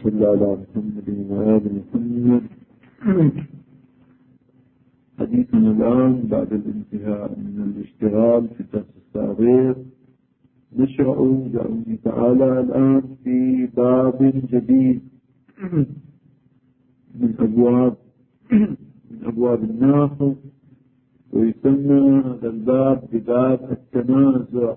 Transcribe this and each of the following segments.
صل على محمد وآل محمد. حديثنا الآن بعد الانتهاء من الاشتغال في الدرس السابق نشرع بإذن تعالى الآن في باب جديد من أبواب النحو، ويسمى هذا الباب بباب التنازع،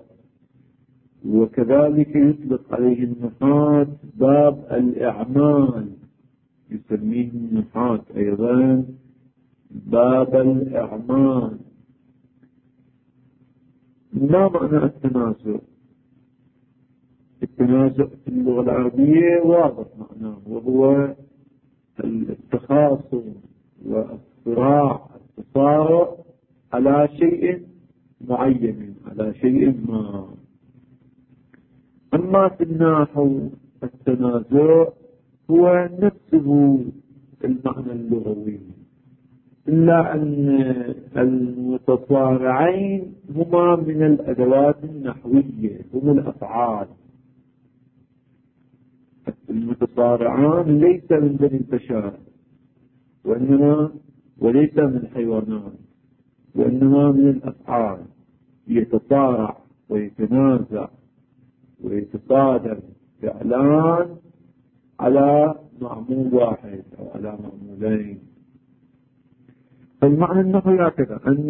وكذلك يطلق عليه النحاة باب الإعمال، يسميه النحاة أيضا باب الإعمال. ما معنى التنازع؟ التنازع في اللغة العربية واضح معناه، وهو التخاصم والصراع، التصارع على شيء معين، على شيء ما. أما في النحو التنازع هو نفسه المعنى اللغوي، إلا أن المتصارعين هما من الأدوات النحوية، هم الأفعال. المتصارعان ليس من بني البشر وليس من الحيوانات، وإنما من الأفعال، يتصارع ويتنازع ويتصادم فعلان على معمول واحد أو على معمولين. فالمعنى النحوي هكذا، أن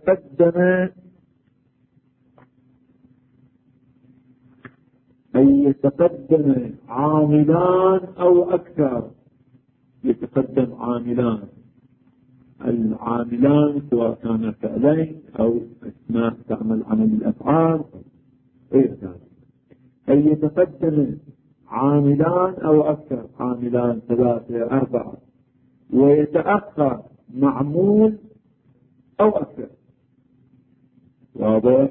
يتقدم عاملان أو أكثر. يتقدم عاملان، العاملان سواء كان فعلين أو أسماء تعمل عمل الأفعال غير ذلك. أن يتقدم عاملان أو أكثر، عاملان 3 4، ويتأخر معمول أو أكثر. واضح؟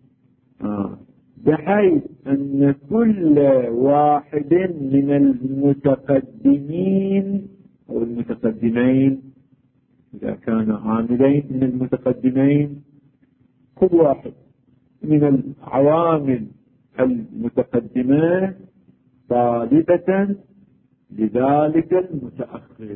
بحيث أن كل واحد من المتقدمين أو المتقدمين، إذا كان عاملين من المتقدمين، كل واحد من العوامل المتقدمة طالبة لذلك المتأخر.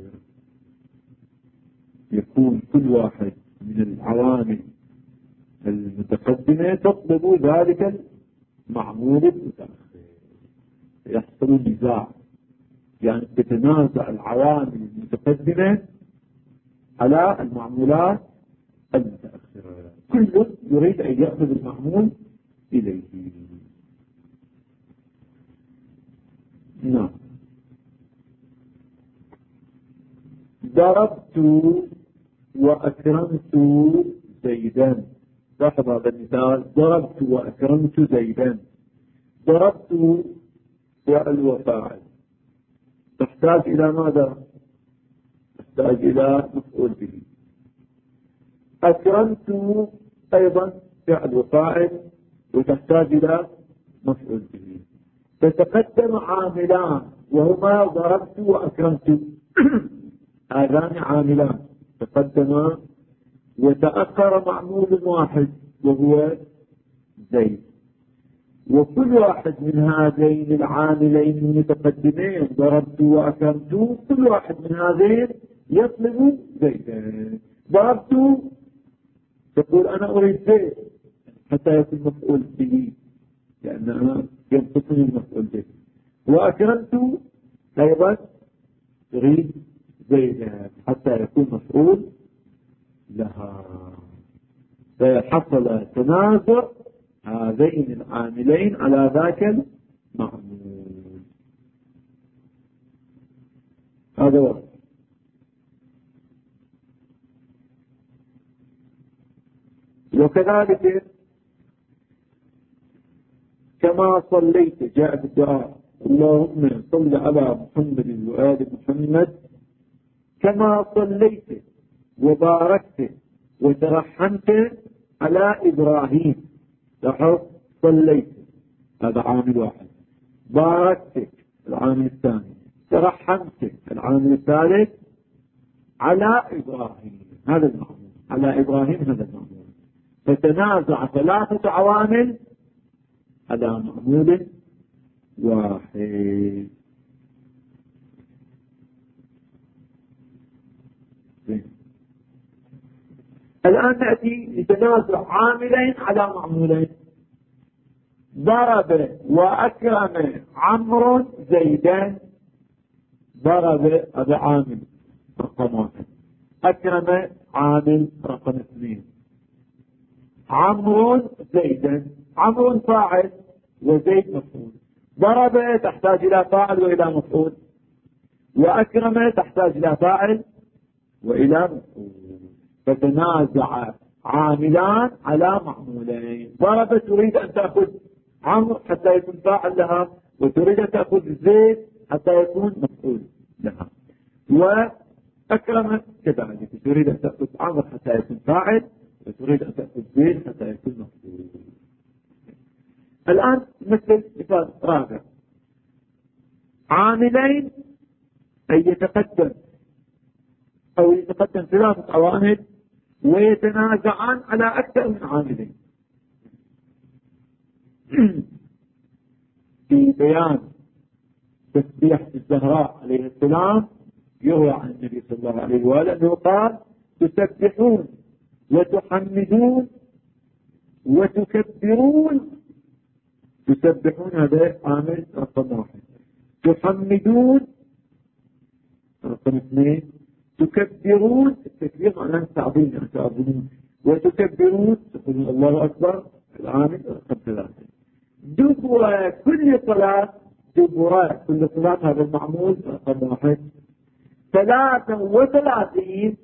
يكون كل واحد من العوامل المتقدمة تطلب ذلك المعمول المتأخر، يحصل نزاع، يعني تتنازع العوامل المتقدمة على المعمولات المتأخرة، كل يريد أن يأخذ المعمول إليه. نعم. ضربت وأكرمت زيدا. لاحظ هذا المثال، ضربت وأكرمت زيدا. ضربت فعل وفاعل، تحتاج إلى ماذا؟ تحتاج إلى مفعول به. أكرمت أيضا فعل وفاعل، وتحتاج إلى مفعول به. تتقدم عاملان وهما ضربت وأكرمت. هذان عاملان تقدما، وتأخر معمول واحد وهو زيد. وكل واحد من هذين العاملين المتقدمين ضربت وأكرمت، كل واحد من هذين يطلب زيدا. ضربت تقول أنا أريد زيد حتى يكون مفعول به، لأنها ينقصني المفعول به. وأكرمت أيضا تريد زيدا حتى يكون مفعول لها. فحصل تنازع هذين العاملين على ذاك المعمول. هذا واحد. وكذلك كما صليت، جاء بالدعاء اللهم صل على محمد وآل محمد كما صليت وباركت وترحمت على إبراهيم. لاحظ، صليت هذا عامل واحد، باركت العامل الثاني، ترحمت العامل الثالث، على إبراهيم هذا المعمول، على إبراهيم هذا المعمول. فتنازع 3 عوامل على معمول واحد. الآن نأتي لتنازع عاملين على معمولين. ضرب وأكرم عمرو زيدا. ضرب هذا عامل رقم 1، أكرم عامل رقم 2، عمرو زيدا. عمرو فاعل وزيد مفعول. ضرب تحتاج إلى فاعل وإلى مفعول، وأكرم تحتاج إلى فاعل وإلى مفعول. فتنازع عاملان على معمولين. ضرب تريد أن تأخذ عمرو حتى يكون فاعل لها، وتريد أن تأخذ زيد حتى يكون مفعول لها. وأكرم كذلك، تريد أن تأخذ عمرو حتى يكون فاعل، وتريد أن تأخذ زيد حتى يكون مفعول. الآن مثل مثال رابع، عاملين أي يتقدم ثلاثة عوامل ويتنازعان على أكثر من عاملين. في بيان تسبيح الزهراء عليه السلام يروى عن النبي صلى الله عليه وآله أنه قال: تسبحون وتحمدون وتكبرون. تسبحون هذا عامل رقم 1، تحمدون رقم 2، تكبرون التكبير معناه تعظيم تعظيمون، وتكبرون تقولون الله أكبر العامل رقم 3. دبر كل صلاة هذا المعمول رقم 1. 33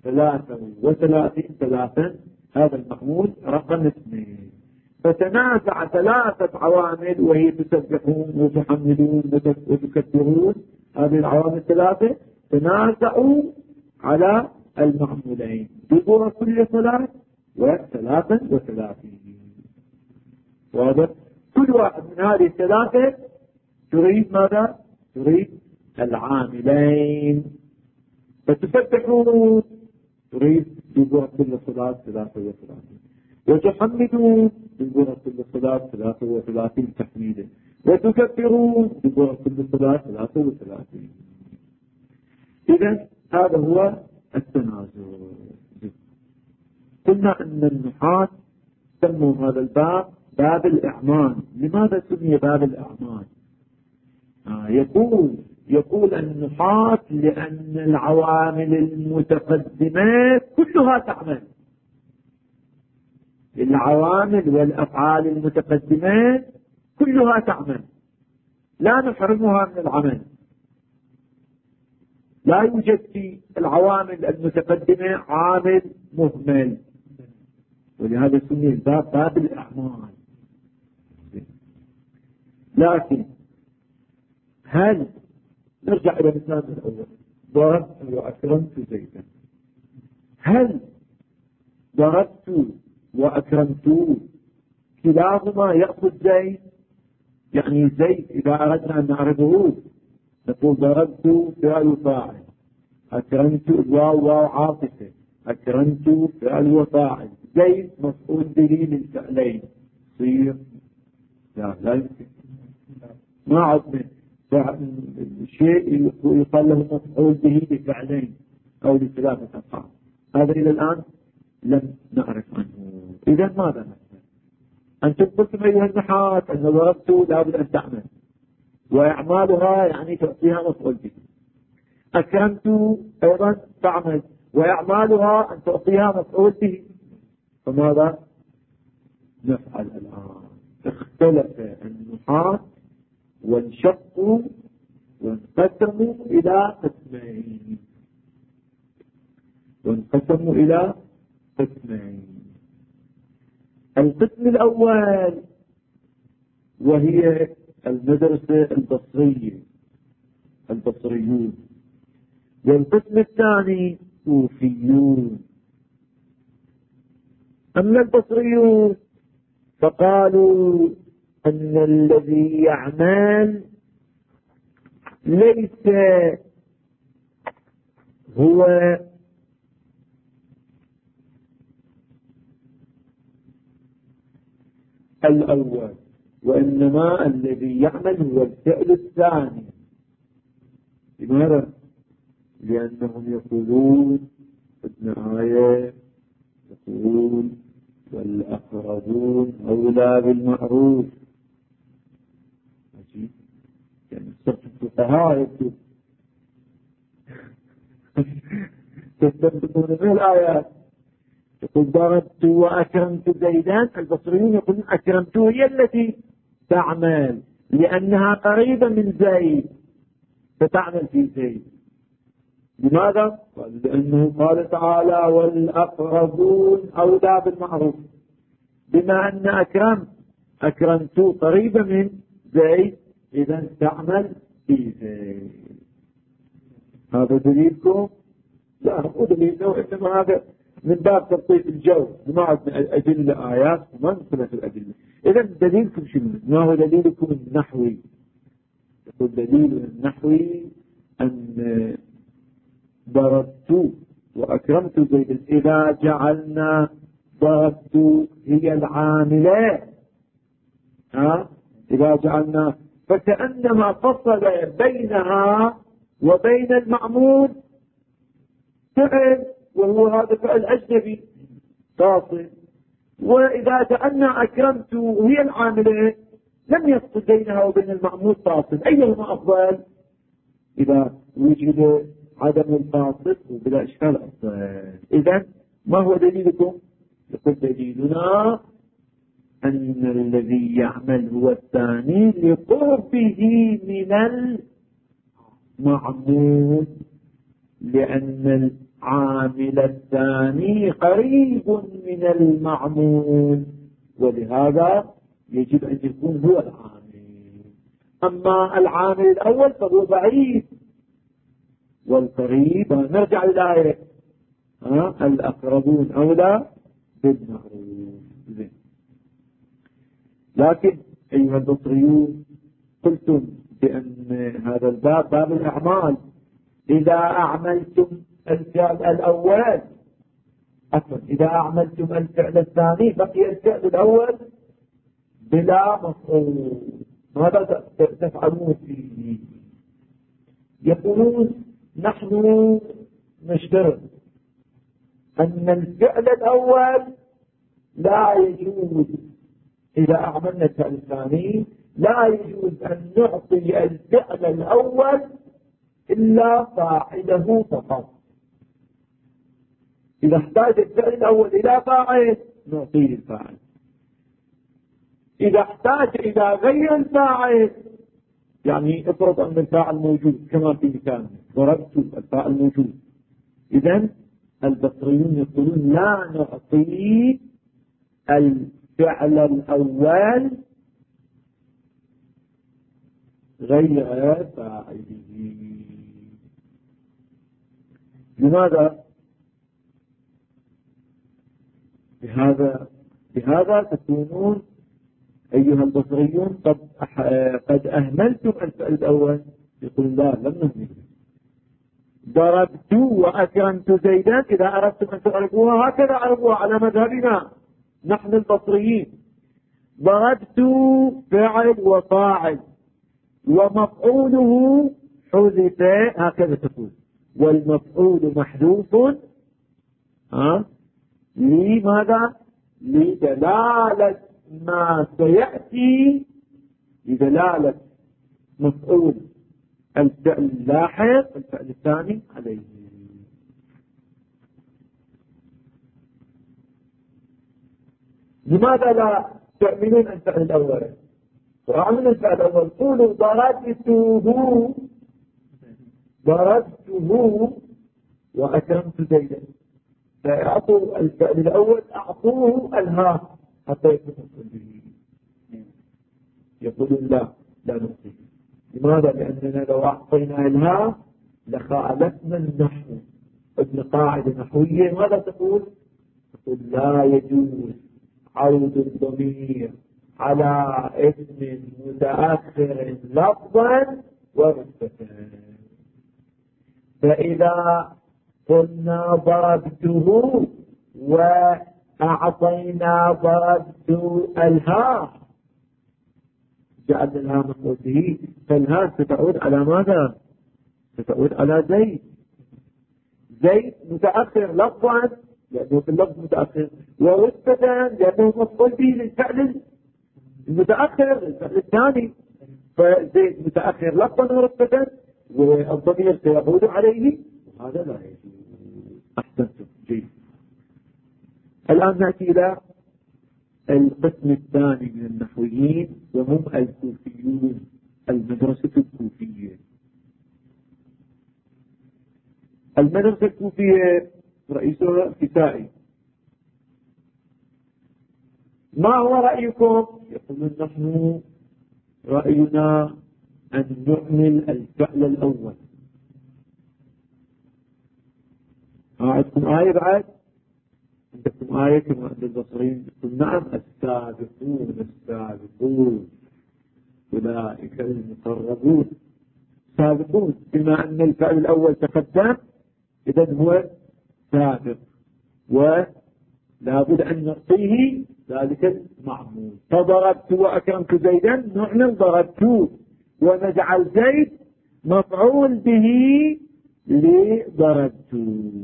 هذا المعمول رقم 2. فتنازع 3 عوامل وهي تسبحون وتحمدون وتكبرون، هذه العوامل 3 تنازعوا على المعمولين دبر كل صلاة و33. وهذا كل واحد من هذه ال3 تريد ماذا؟ تريد العاملين. فتسبحون تريد دبر كل صلاة 33، وتحمدون دبر كل صلاة 33 تحميدا، وتكبرون دبر كل صلاة 33. إذن هذا هو التنازع. قلنا أن النحاة سموا هذا الباب باب الإعمال. لماذا سمي باب الإعمال؟ يقول النحاة لأن العوامل المتقدمة كلها تعمل. العوامل والأفعال المتقدمة كلها تعمل، لا نحرمها من العمل. لا يوجد في العوامل المتقدمة عامل مهمل، ولهذا سمي الباب باب الأعمال. لكن هل نرجع إلى مثال الأول، ضربت وأكرمت زيدا. هل ضربت وأكرمت كلاهما يأخذ زيد؟ يعني زيد إذا أردنا أن نعرفه نقول ضربت فعل وفاعل، أكرمت الواو واو عاطفة، أكرمت فعل وفاعل، زيد مفعول به من فعلين. صير لا يمكن، ما عدنا شيء يقال له مفعول به بفعلين أو بثلاثة أفعال. هذا إلى الآن لم نعرف عنه. إذا ماذا نفعل؟ أنتم قلتم أيها النحاة أن ضربت لابد أن تعمل، وإعمالها يعني تعطيها مفعول به. أكرمت أيضا تعمل، وإعمالها أن تعطيها مفعول به. فماذا نفعل الآن؟ اختلف النحاة وانشقوا وانقسموا إلى قسمين. القسم الأول وهي المدرسة البصريون، والقسم الثاني كوفيون. أما البصريون فقالوا أن الذي يعمل ليس هو الأول، وإنما الذي يعمل هو الفعل الثاني. لماذا؟ لأنهم يقولون ابن آية يقول والأقربون أولى بالمعروف. عجيب، يعني صرت الفقهاء يكتب تستنبطون من الآيات. يقول ضربت وأكرمت زيدان، البصريون يقولون أكرمت هي التي تعمل لأنها قريبة من زيد فتعمل في زيد. لماذا؟ لأنه قال تعالى والأقربون أولى بالمعروف، بما أن أكرمت قريبة من زيد إذا تعمل في زيد. هذا دليلكم؟ لا مو دليل، إنما هذا من باب تلطيف الجو، ما أدلة آيات وما نصلة الأدلة. إذا دليلكم شنو؟ ما هو دليلكم النحوي؟ يقول دليل النحوي أن ضربت وأكرمت زيد إذا جعلنا ضربت هي العاملة، إذا جعلنا فكأنما فصل بينها وبين المعمول فعل، وهو هذا فعل أجنبي فاصل. وإذا جعلنا أكرمت هي العاملة لم يفصل بينها وبين المعمول فاصل، أيهما أفضل؟ إذا وجد عدم الفاصل وبلا إشكال أفضل. إذن ما هو دليلكم؟ يقول دليلنا أن الذي يعمل هو الثاني لقربه من المعمول، لأن العامل الثاني قريب من المعمول، ولهذا يجب أن يكون هو العامل. أما العامل الأول فهو بعيد والقريب. نرجع للآية الأقربون أولى بالمعروف. لكن أيها البصريون قلتم بأن هذا الباب باب الأعمال، إذا أعملتم الفعل الأول إذا أعملتم الفعل الثاني بقي الفعل الأول بلا مفعول، ماذا تفعلون فيه؟ يقولون نحن نشترط أن الفعل الأول لا يجوز، إذا أعملنا الفعل الثاني لا يجوز أن نعطي الفعل الأول إلا فاعله فقط. إذا احتاج الفعل الأول إلى فاعل نعطيه الفاعل، إذا احتاج إلى غير الفاعل، يعني افرض أن الفاعل موجود كما في مثال ضربت الفاعل موجود، إذن البصريون يقولون لا نعطي الفعل الأول غير فاعله. لماذا؟ بهذا تكونون أيها البصريون قد أهملتم الفعل الأول. يقول لا لم نهمل، ضربت وأكرمت زيدا إذا أردتم أن تعرفوها هكذا عرفوها على مذهبنا نحن البصريين. ضربت فعل وفاعل ومفعوله حذف، هكذا تقول، والمفعول محذوف لماذا؟ لدلالة ما سيأتي، لدلالة مفعول الفعل اللاحق الفعل الثاني عليه. لماذا لا تؤمنون الفعل الأول وأعملوا الفعل الأول؟ قولوا ضربته وأكرمت زيدا، فأعطوا الفعل الأول أعطوه الهاء حتى يكون به. يقولون لا نعطيه. لماذا؟ لأننا لو أعطينا الهاء لخالفنا النحو. ابن قاعدة نحوية ماذا تقول؟ تقول لا يجوز عود الضمير على اسم متأخر لفظا ورتبة. فإذا قلنا ضربته وأعطينا ضربت الهاء جعلنا لها مفعول به، فالهاء ستعود على ماذا؟ ستعود على زيد. زيد متأخر لفظا لأنه في اللفظ متأخر، ورتبة لأنه مفعول به للفعل المتأخر الفعل الثاني. فزيد متأخر لفظا ورتبة، والضمير سيعود عليه، وهذا لا يجوز. أحسنتم، جيد. الآن نأتي إلى القسم الثاني من النحويين، وهم الكوفيون، المدرسة الكوفية. المدرسة الكوفية رئيسها الكسائي. ما هو رأيكم؟ يقولون نحن رأينا أن نعمل الفعل الأول. عندكم آية بعد؟ عندكم آية كما عند البصريين؟ نعم، السابقون السابقون أولئك المقربون. سابقون بما أن الفعل الأول تقدم، إذن هو سابق، ولا بد أن نعطيه ذلك المعمول. فضربت وأكرمت زيدا، نعمل ضربت، ونجعل زيد مفعول به لضربت.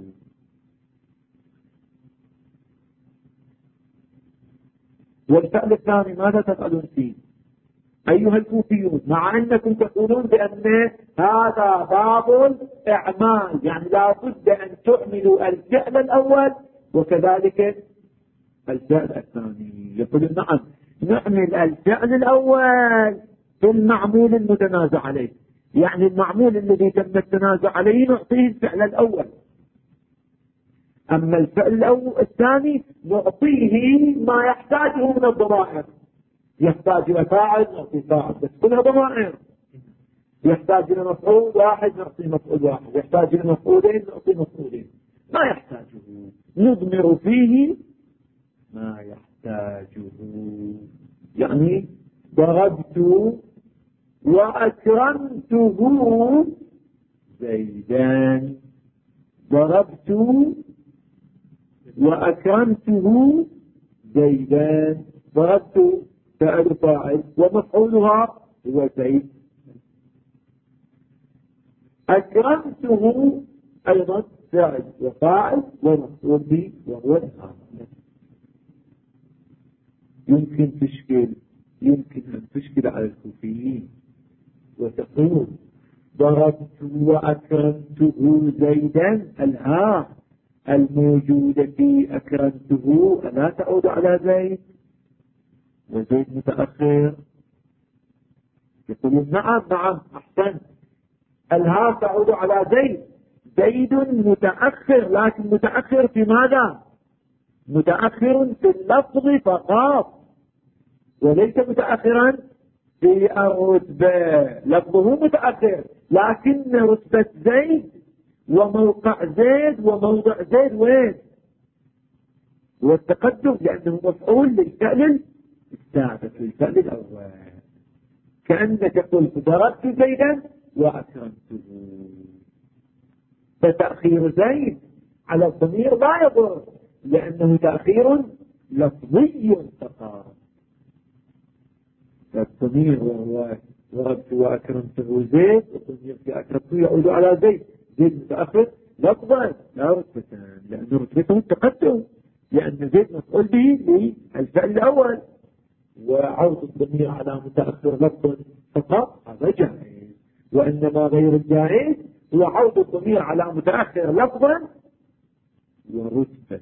والفعل الثاني ماذا تفعلون فيه أيها الكوفيون؟ مع أنكم تقولون بأن هذا باب الإعمال، يعني لا بد أن تعملوا الفعل الأول وكذلك الفعل الثاني. يقولون نعم، نعمل الفعل الأول في المعمول المتنازع عليه، يعني المعمول الذي تم التنازع عليه نعطيه الفعل الأول، أما الفعل الثاني نعطيه ما يحتاجه من الضمائر. يحتاج إلى فاعل نعطي فاعل بس كلها ضمائر، يحتاج إلى مفعول واحد نعطي مفعول واحد، يحتاج إلى مفعولين نعطي مفعولين، ما يحتاجه نضمر فيه ما يحتاجه. يعني ضربت وأكرمته زيدان، ضربت وأكرمته زيدان، ضربت فعل فاعل ومفعولها هو زيد، أكرمته أيضا فاعل وفاعل ومفعول به وهو الآن. يمكن أن تشكل على الكوفيين وتقول ضربت وأكرمته زيدا، الهاء الموجودة في أكرمته لا تعود على زيد، وزيد متأخر. يقولون نعم أحسن، الهاء تعود على زيد، زيد متأخر، لكن متأخر في ماذا؟ متأخر في اللفظ فقط، وليس متأخرا في الرتبة. لفظه متأخر، لكن رتبة زيد وموقع زيد وموضع زيد وين؟ والتقدم، لأنه مفعول للفعل السابق للفعل الأول. كأنك قلت ضربت زيدا وأكرمته، فتأخير زيد على الضمير لا يضر، لأنه تأخير لفظي فقط. الضمير وهو ضربت وأكرمته زيد، والضمير في أكرمته يعود على زيد، زيد متأخر لفظا لا رتبة، لأن رتبته التقدم، لأن زيد مفعول به للفعل الأول، وعوض الضمير على متأخر لفظا فقط هذا جائز. وإنما غير الجائز هو عوض الضمير على متأخر لفظا ورتبة.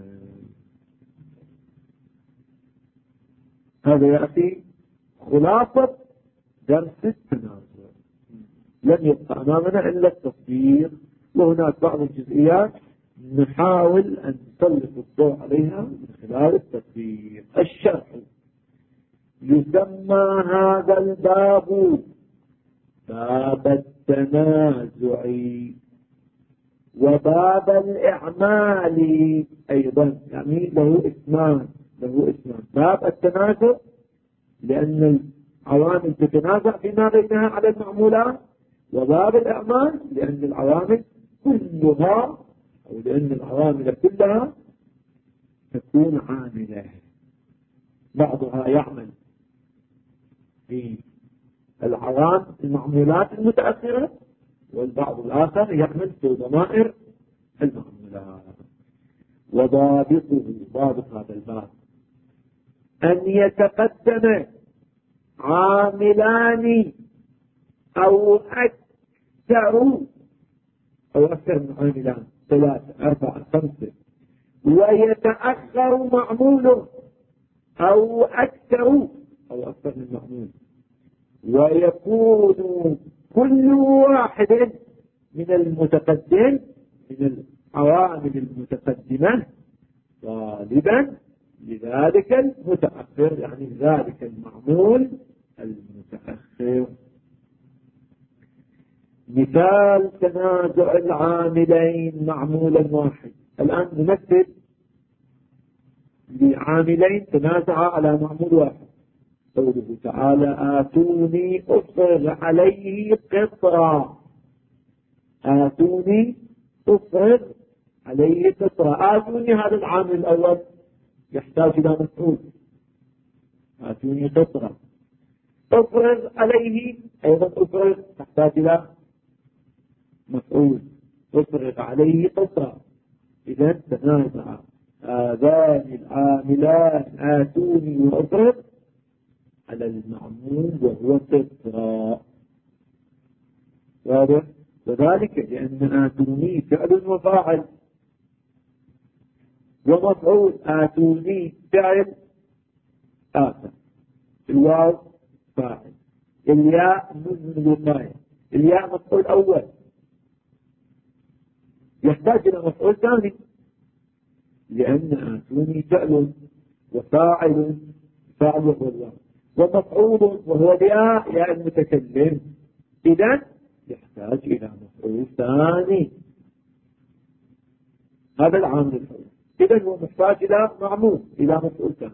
هذا يأتي خلاصة درس التنازع. لم يبقى أمامنا إلا التصوير، وهناك بعض الجزئيات نحاول أن نسلط الضوء عليها من خلال التصوير. الشرح: يسمى هذا الباب باب التنازع وباب الإعمال أيضا، يعني له اسمان. باب التنازع لأن العوامل تتنازع فيما بينها على المعمولات، وباب الإعمال لأن العوامل كلها أو لأن العوامل كلها تكون عاملة، بعضها يعمل في العوامل المعمولات المتأخرة، والبعض الآخر يعمل في ضمائر المعمولات. وضابطه ضابط هذا الباب أن يتقدم عاملان أو أكثر من عاملان 3 4 5 ويتأخر معموله أو أكثر من معمول، ويكون كل واحد من المتقدم من العوامل المتقدمة غالبا لذلك المتأخر، يعني ذلك المعمول المتأخر. مثال تنازع العاملين معمولا واحد. الآن نمثل لعاملين تنازعا على معمول واحد. قوله تعالى آتوني أفرغ عليه قطرا، آتوني أفرغ عليه قطرا. آتوني هذا العامل الأول يحتاج إلى مفعول، آتوني قطرا. أفرغ عليه أيضا أفرغ تحتاج إلى مفعول، أفرغ عليه قطرا. إذا تنازع هذان العاملان آتوني وأفرغ على المعمول وهو قطرا. واضح؟ وذلك لأن آتوني فعل وفاعل، ومفعول آتوني فعل آتى، الواو فاعل، الياء من الوقاية، الياء مفعول أول يحتاج إلى مفعول ثاني، لأن آتوني فعل وفاعل، فاعل وهو الواو، ومفعول وهو ياء المتكلم، إذن يحتاج إلى مفعول ثاني. هذا العامل الأول. إذن هو محتاج إلى معمول، إلى مفعول ثاني.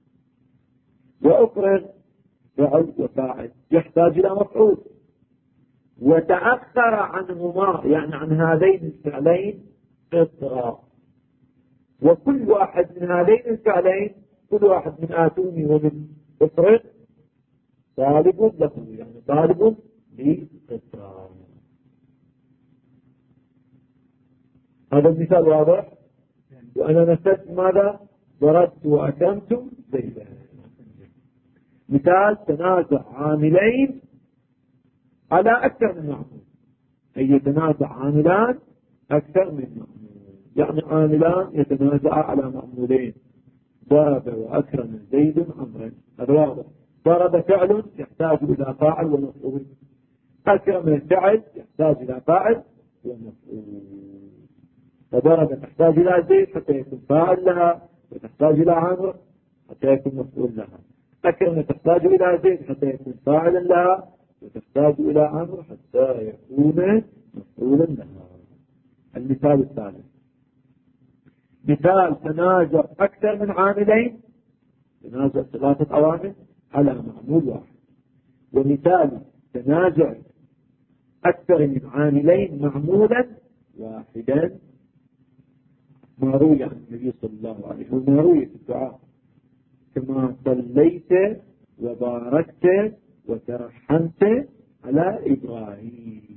وأفرغ فعل وفاعل يحتاج إلى مفعول، وتأخر عنهما يعني عن هذين الفعلين قطرا. وكل واحد من هذين الفعلين، كل واحد من آتوني ومن أفرغ طالب له، يعني طالب لقطرا. هذا المثال واضح. وأنا مثلت ماذا؟ ضربت وأكرمت زيدا. مثال تنازع عاملين على أكثر من معمول، أي يتنازع عاملان أكثر من معمول، يعني عاملان يتنازع على معمولين. ضرب وأكرم زيد عمرا، هذا واضح. ضرب فعل يحتاج إلى فاعل ومفعول، أكرم الفعل يحتاج إلى فاعل ومفعول. فضرب تحتاج إلى زيد حتى يكون فاعل لها، وتحتاج إلى عمرو حتى يكون مفعول لها. أكرم تحتاج إلى زيد حتى يكون فاعلا لها، وتحتاج إلى عمرو حتى يكون مفعولا لها. المثال الثالث مثال تنازع أكثر من عاملين، تنازع 3 عوامل على معمول واحد. ومثال تنازع أكثر من عاملين معمولا واحدا، ما روي عن النبي صلى الله عليه وسلم، ما روي في الدعاء كما صليت وباركت وترحمت على إبراهيم.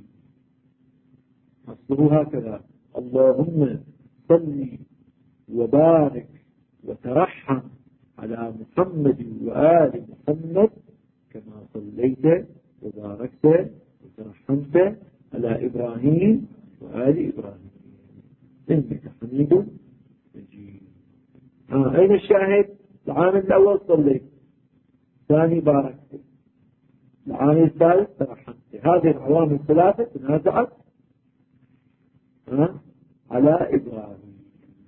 أصله هكذا: اللهم صل وبارك وترحم على محمد وآل محمد كما صليت وباركت وترحمت على إبراهيم وآل إبراهيم إنك حميد مجيد. أين الشاهد؟ العامل الأول صليت، الثاني باركت، العامل الثالث ترحمت. هذه العوامل الثلاثة تنازعت على إبراهيم.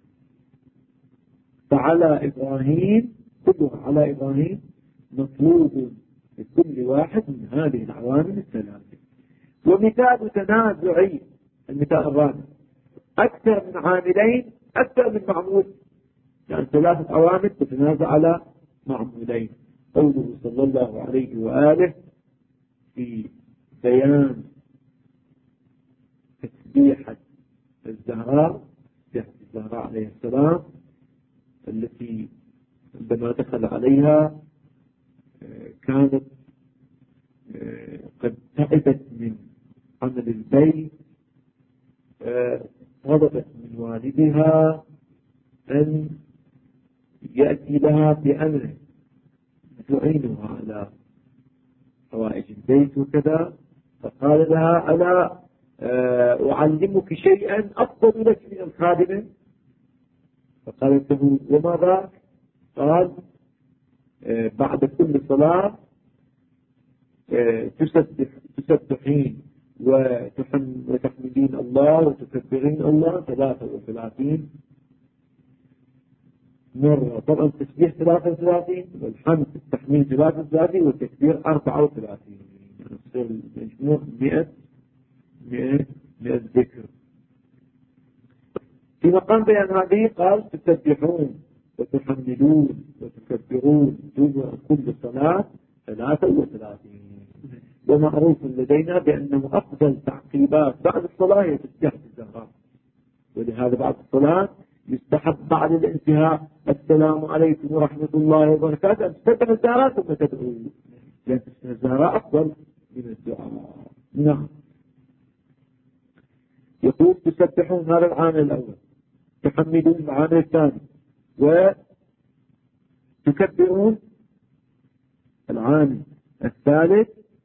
فعلى إبراهيم كلها على إبراهيم مطلوب لكل واحد من هذه العوامل الثلاثة. ومثال تنازعي المثال الرابع أكثر من عاملين أكثر من معمول، يعني 3 عوامل تتنازع على معمولين. قوله صلى الله عليه وآله في بيان تسبيحة الزهراء عليه السلام التي عندما دخل عليها كانت قد تعبت من عمل البيت، غضبت من والدها أن يأتي لها بأمر تعينها على حوائج البيت وكذا، فقال لها ألا أعلمك شيئا أفضل لك من الخادمة؟ فقالت له وما ذاك؟ قال بعد كل صلاة تسبحين وتحمدين الله وتكبرين الله 33 مرة. طبعا التسبيح 33 والحمد التحميد 33 والتكبير 34، يعني تصير المجموع 100 ذكر. في مقام بيان هذه قال تسبحون وتحمدون وتكبرون دون كل صلاة 33. ومعروف لدينا بأنه أفضل تعقيبات بعد الصلاة هي تسبيحة الزهراء، ولهذا بعد الصلاة يستحب بعد الانتهاء السلام عليكم ورحمة الله وبركاته أن تسبح الزهراء ثم تدعو، لأن تسبيح الزهراء أفضل من الدعاء. نعم. يقول تسبحون، هذا العامل الأول. تحمدون العامل الثاني. وتكبرون العامل الثالث.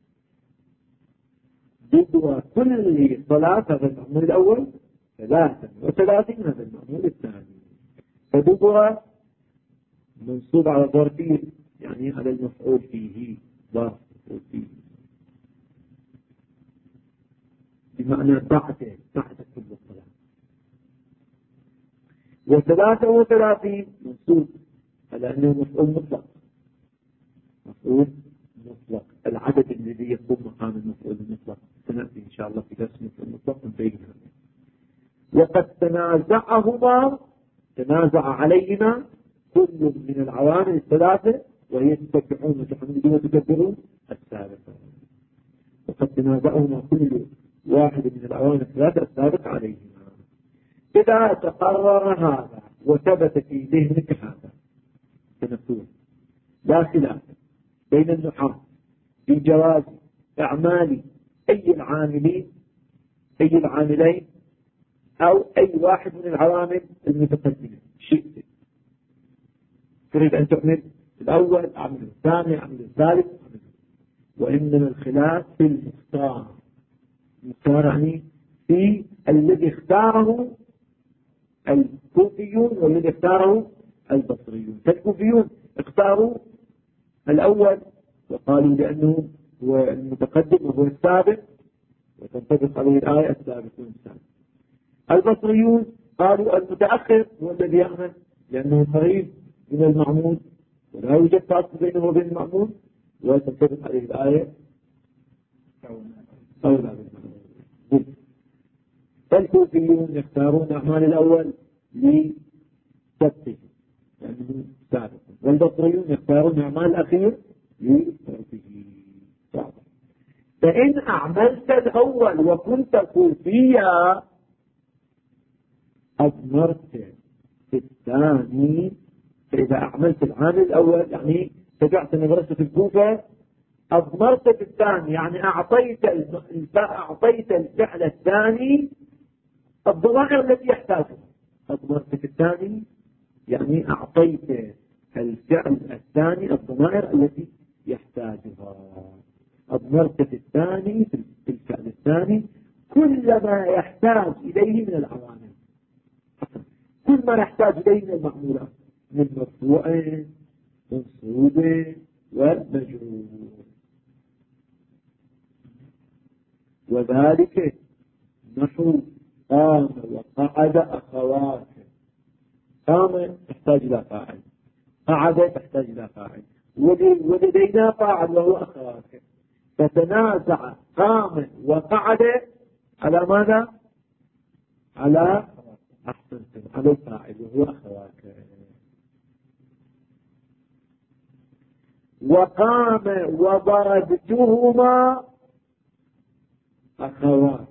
دبر كل صلاة، هذا المعمول الأول 33، هذا المعمول الثاني. فدبر منصوب على ظرفية، يعني على المفعول فيه، ظرف مفعول فيه، بمعنى بعد كل صلاة. و33 منصوب على أنه مفعول مطلق، مفعول مطلق، العدد الذي يقوم مقام المفعول المطلق. سنأتي إن شاء الله في درس المفعول المطلق نبينها. وقد تنازع عليهما كل من العوامل الثلاثة، وهي تسبحون وتحمدون وتكبرون السابقة. وقد تنازعهما كل واحد من العوامل الثلاثة السابق عليهما. إذا تقرر هذا وثبت في ذهنك هذا، سنقول لا خلاف بين النحاة في جواز أعمال أي العاملين أو أي واحد من العوامل المتقدمة. شئت تريد أن تعمل الأول، أعمل الثاني، أعمل الثالث، وإنما الخلاف في المختار. المختار يعني في الذي اختاره الكوفيون والذي اختاره البصريون. فالكوفيون اختاروا الأول وقالوا لأنه هو المتقدم وهو السابق وتنطبق عليه الآية السابق والسابق. البصريون قالوا المتأخر هو الذي يعمل لأنه قريب من المعمول ولا يوجد فاصل بينه وبين المعمول وتنطبق عليه الآية أولى بالمعمول. فالكوفيون يختارون أعمال الأول لسبته لأنه سابق، والبصريون يختارون أعمال الأخير لسبته. فإن أعملت الأول وكنت كوفيا أضمرت في الثاني. فإذا أعملت العامل الأول يعني تبعت مدرسة الكوفة، أضمرت في الثاني يعني أعطيت الفعل الثاني الضمائر التي يحتاجها. أضمرت في الثاني يعني أعطيت الفعل الثاني الضمائر التي يحتاجها. أضمرت في الثاني في الفعل الثاني كل ما يحتاج إليه من العوامل، كل ما يحتاج إليه من المعمولات، من مرفوع منصوب ومجرور. وذلك نحو قام وقعد أخوات. قام تحتاج إلى فاعل، قعد تحتاج إلى فاعل، ولدينا فاعل وهو أخوات. فتنازع قام وقعد على ماذا؟ على أحسنتم على الفاعل وهو أخوات. وقام وضربتهما أخوات.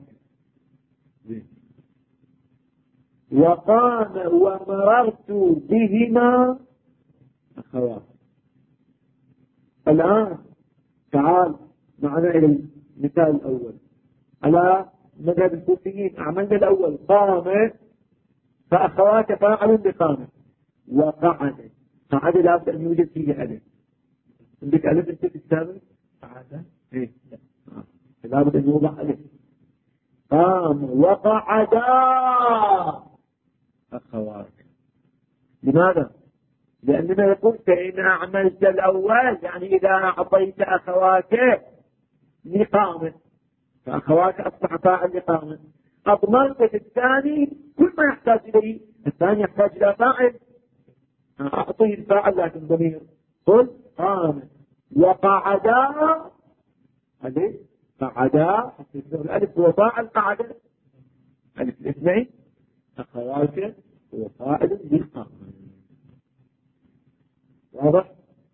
وقام ومررت بهما أخوات. الآن تعال معنا إلى المثال الأول على مذهب الكوفيين. عملنا الأول قام فأخوات فاعل بقامة، وقعد. قعد لابد أن يوجد فيه ألف. عندك ألف أنت في الكتاب؟ قعد إيه لابد أن يوضع ألف. قام وقعدا أخواتك. لماذا؟ لأننا يقول فإن أعملت الأول يعني إذا أعطيت أخواتك لقامة فأخواتك أصبح فاعل لقامة. أضمرت في الثاني كل ما يحتاج إليه. الثاني يحتاج إلى فاعل أعطيه الفاعل لكن ضمير. قل قام وقعدا ألف قعدا الألف هو فاعل قعدا ألف الاثنين أخواتك هو فاعل لقامة. واضح؟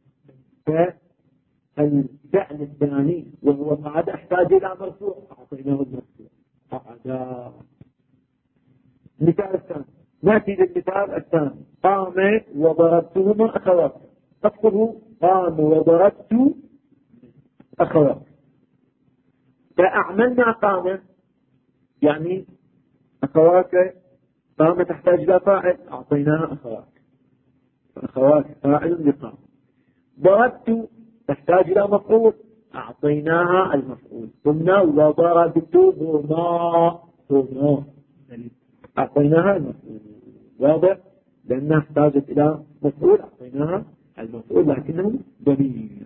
فالفعل الثاني وهو قعد احتاج الى مرفوع اعطيناه المرفوع قعد. المثال الثاني ناتي للمثال الثاني قام وضربتهما اخواتك. اكتبه قام وضربت اخواتك. فاعملنا قام يعني اخواتك قام تحتاج الى فاعل اعطيناها اخواتك فاخواتك فاعل لقام. ضربت تحتاج إلى مفعول أعطيناها المفعول. قلنا وضربتهما هما أعطيناها المفعول. واضح؟ لأنها احتاجت إلى مفعول أعطيناها المفعول لكنه ضمير.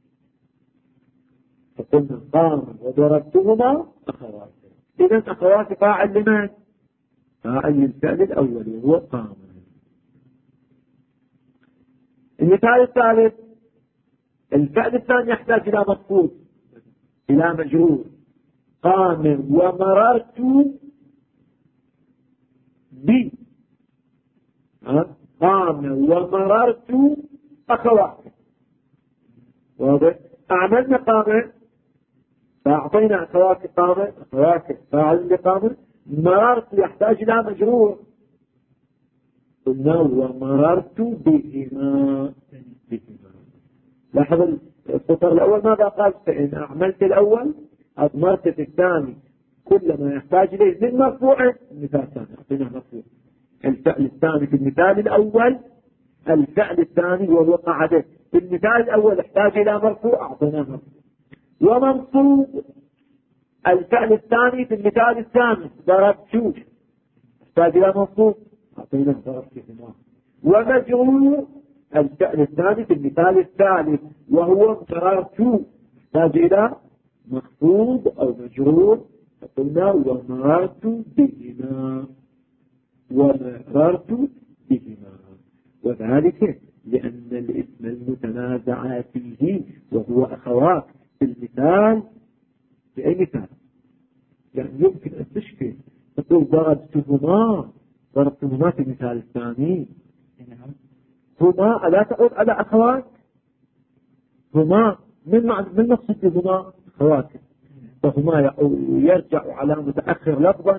فقلنا قام وضربتهما أخوات. إذن أخوات فاعل لمن؟ فاعل للفعل الأول وهو قام. المثال الثالث الفعل الثاني يحتاج إلى مفعول إلى مجرور. قام ومررت بي قام ومررت أخواتك. واضح؟ أعملنا قام فأعطينا أخواتك قام أخواتك فاعل لقام. مررت يحتاج إلى مجرور قلنا ومررت بهما. لاحظ السطر الأول ماذا قال؟ فإن أعملت الأول أضمرت في الثاني كل ما يحتاج إليه من مرفوع. المثال الثاني أعطينا مرفوع. الفعل الثاني في المثال الأول الفعل الثاني وهو قعده في المثال الأول احتاج إلى مرفوع أعطيناه مرفوع. ومنصوب الفعل الثاني في المثال الثاني ضربت احتاج إلى منصوب أعطيناه ضربت. ومجرور الفعل الثاني في المثال الثالث وهو مررت يحتاج إلى مخفوض أو مجرور فقلنا ومررت بهما ومررت بهما. وذلك لأن الاسم المتنازع فيه وهو أخوات في المثال بأي مثال يعني يمكن أن تشكل تقول ضربتهما في المثال الثاني هما ألا تعود على أخوات هما من مقصود هما أخوات فهما يرجع على متأخر لفظا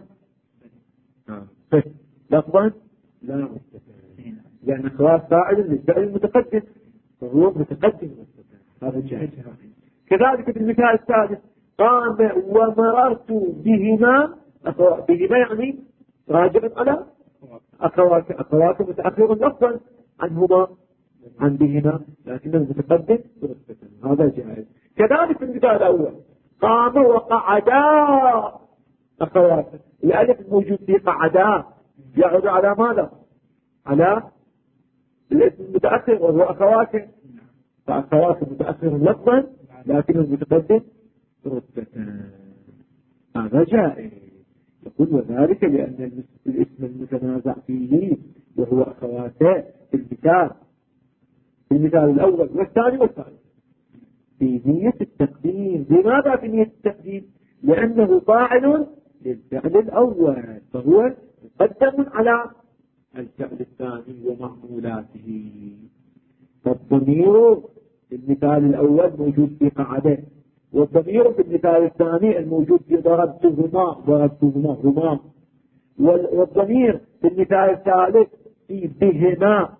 لفظا لا لأن أخوات فاعل للفعل المتقدم فهو متقدم هذا الجاهز. كذلك في المثال الثالث قام ومررت بهما أخوات بهما يعني راجع على أخوات متأخر لفظا عنهما عن بهما لكنه متقدم هذا جائز. كذلك في المثال الأول قام وقعدا أخوات الألف الموجود في قعدا يعود على ماذا؟ على الاسم المتأخر وهو أخواته فأخواته متأخر لفظا لكنه متقدم رتبة. هذا جائز. يقول وذلك لأن الاسم المتنازع فيه وهو أخواته في المثال الأول والثاني والثالث في نية التقديم. لماذا في نية التقديم؟ لأنه فاعل للفعل الأول فهو مقدم على الفعل الثاني ومعمولاته. فالضمير في المثال الأول موجود في قعده والضمير في المثال الثاني الموجود في ضربتهما هما والضمير في المثال الثالث في بهما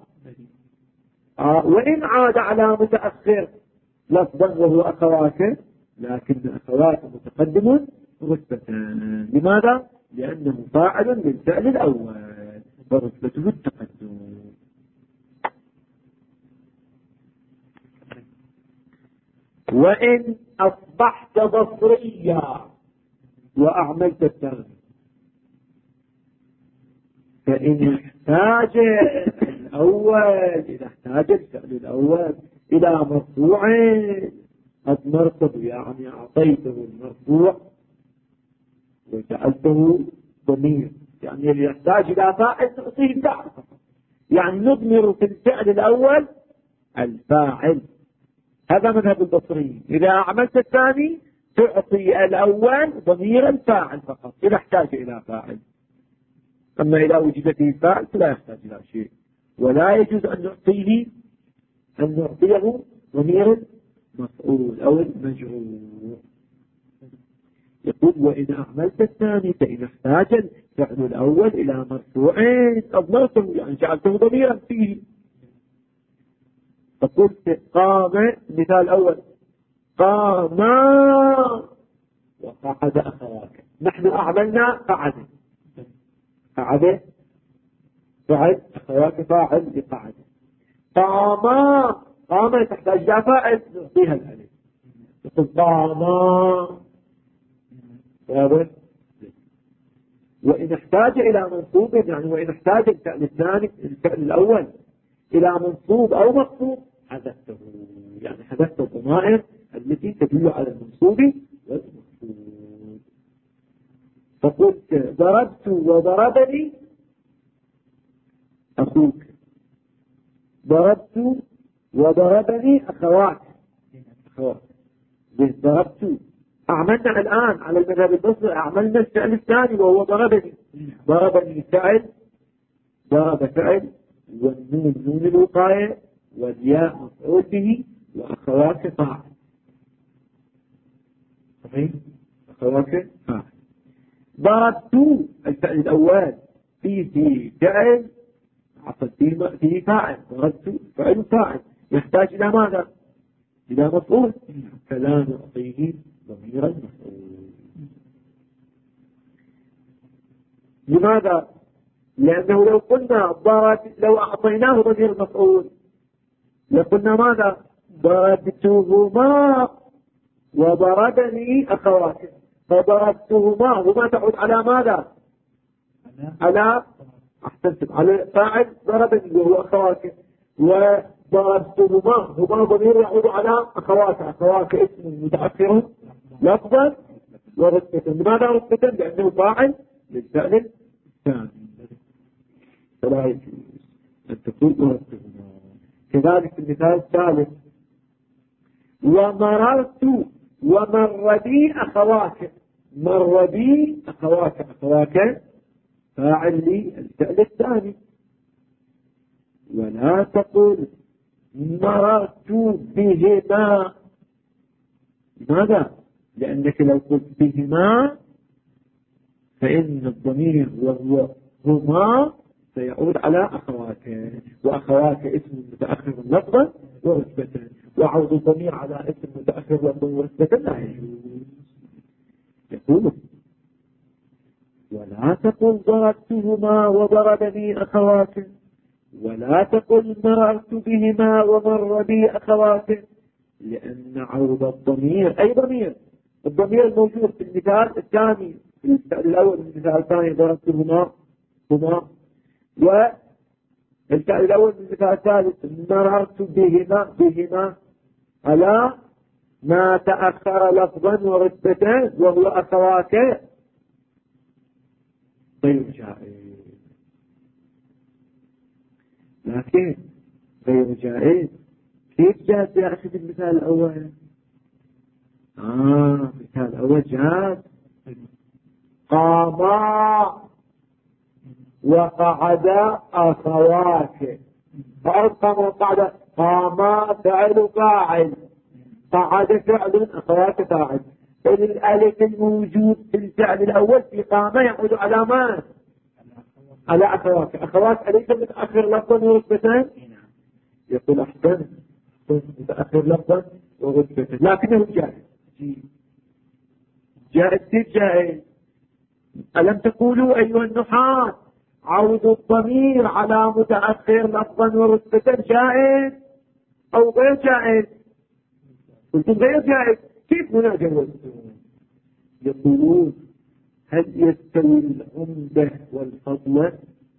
وإن عاد على متأخر لفظا وهو أخواته لكن أخواته متقدم رتبة. لماذا؟ لأنه فاعل للفعل الأول فرتبته التقدم. وإن أصبحت بصريا وأعملت الثاني فإن احتاج الأول إذا احتاج الفعل الأول إلى مرفوع أضمرته يعني أعطيته المرفوع وجعلته ضمير يعني اللي يحتاج إلى فاعل نعطيه فاعل يعني نضمر في الفعل الأول الفاعل. هذا مذهب البصريين. إذا عملت الثاني تعطي الأول ضمير الفاعل فقط إذا احتاج إلى فاعل. أما إذا وجد فيه فاعل فلا يحتاج إلى شيء ولا يجوز أن نعطيه ضمير مفعول أو المجرور. يقول وإن أعملت الثاني فإن احتاج الفعل الأول إلى مرفوعين أضمرته يعني جعلته ضميرا فيه. فقلت قام مثال الأول قاما وقعد أخواك. نحن أعملنا قعد فعل أخواك فاعل لقعد. قام تحتاج إلى فاعل نعطيها الألف يقول قاما. وإن احتاج إلى منصوب يعني وإن احتاج الفعل الثاني الفعل الأول إلى منصوب أو مقصود حذفته يعني حذفت الضمائر التي تدل على المنصوب والمقصود. فقلت ضربت وضربني أخوك ضربت وضربني أخوات. ضربت أعملنا الآن على المذهب البصري أعملنا الفعل الثاني وهو ضربني فعل ضرب فعل والنون نون الوقاية والياء مفعول به وأخوات فاعل. صحيح أخوات فاعل. ضربت الفعل الأول فيه فعل عقد فيه فاعل ضربت فعل فاعل يحتاج إلى ماذا؟ إلى مفعول فلا نعطيه ضمير المفعول. لماذا؟ لأنه لو قلنا لو أعطيناه ضمير المفعول لقلنا ماذا؟ ضربتهما وضربني أخواته. فضربتهما هما تعود على ماذا؟ على على فاعل ضربني وهو أخواته وضربتهما هما ضمير يعود على أخواته. أخواته اسم متأخر لفظا ورتبة. لماذا رتبة؟ لأنه فاعل للفعل الثاني فلا يجوز أن تقول ضربتهما. كذلك المثال الثالث ومررت ومر بي أخواك. مر بي أخواك فاعل لي الفعل الثاني. ولا تقل مررت بهما. لماذا؟ لأنك لو قلت بهما فإن الضمير وهو هما سيعود على أخواك وأخواك اسم متأخر لفظا ورتبة وعود الضمير على اسم متأخر لفظا ورتبة لا يجوز. يقول ولا تقل ضربتهما وضربني أخواك ولا تقل مررت بهما ومر بي أخواك لأن عود الضمير أي ضمير الضمير الموجود في المثال الثاني في المثال الأول المثال الثاني ضربتهما هما والمثال الأول المثال الثالث مررت بهما على ما تأخر لفظا ورتبة وهو أخواك غير جائز. لكن غير جائز كيف جاء يا أخي المثال الأول؟ المثال الأول جاء قاما وقعد أخواك. فأرقم وقعد قاما فعل فاعل قعد فعل أخواك فاعل. الألف الموجود في الفعل الأول في قامة يعود على ما؟ على أخواك. أخواك أليس متأخر لفظا ورتبة؟ يقول أحسن متأخر لفظا ورتبة لكنه جائز. ألم تقولوا أيها النحاة عود الضمير على متأخر لفظا ورتبة جائز أو غير جائز؟ قلتم غير جائز، كيف هنا جوزتم؟ يقولون هل يستوي العمدة والفضلة؟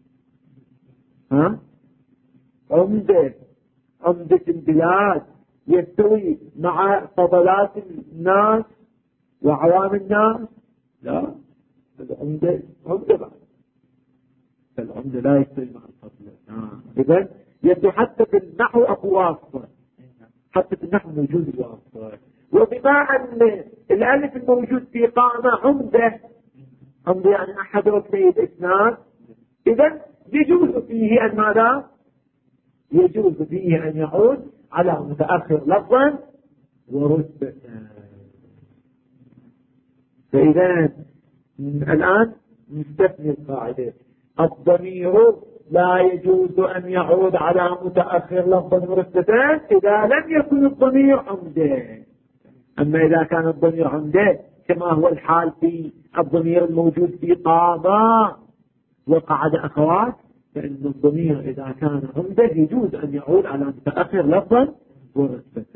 عمدة البلاد يستوي مع فضلات الناس وعوام الناس؟ لا، العمدة عمدة بعد، فالعمدة لا يستوي مع الفضلة. إذن يبدو حتى في النحو أكو واسطة، حتى في النحو موجود الواسطة. وبما أن الألف الموجود في قامة عمدة يعني أحد ركني الإسناد، إذن يجوز فيه أن ماذا؟ يجوز فيه أن يعود على متأخر لفظا ورتبة. فإذا الآن نستثني القاعدة، الضمير لا يجوز أن يعود على متأخر لفظا ورتبة إذا لم يكن الضمير عمده. أما إذا كان الضمير عمده كما هو الحال في الضمير الموجود في قامة وقعد أخوات، فإن الضمير إذا كان عمده يجوز أن يعود على متأخر لفظا ورتبة.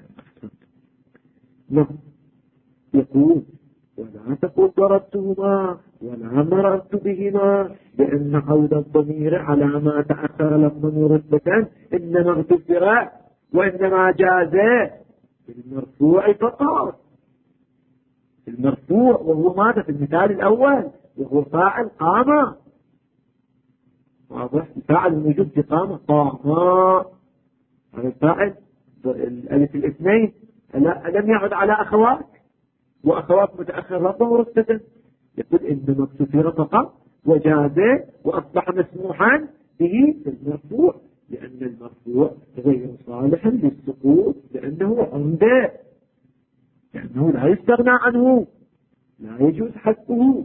يقول ولا تقول ضربتهما ولا مررت بهما، لأن عود الضمير على ما تأخر لفظا ورتبة إنما اغتفر وإنما جاز المرفوع فقط. المرفوع وهو ماذا في المثال الأول؟ وهو فاعل قام. واضح؟ الفاعل الموجود في قام قام، هذا الفاعل الألف الاثنين لم يعد على أخوات، وأخوات متأخر لفظا ورتبة. يقول إنما اغتفر فقط وجاز وأصبح مسموحا به في المرفوع، لأن المرفوع غير صالح للسقوط لأنه عمده، لأنه لا يستغنى عنه، لا يجوز حذفه.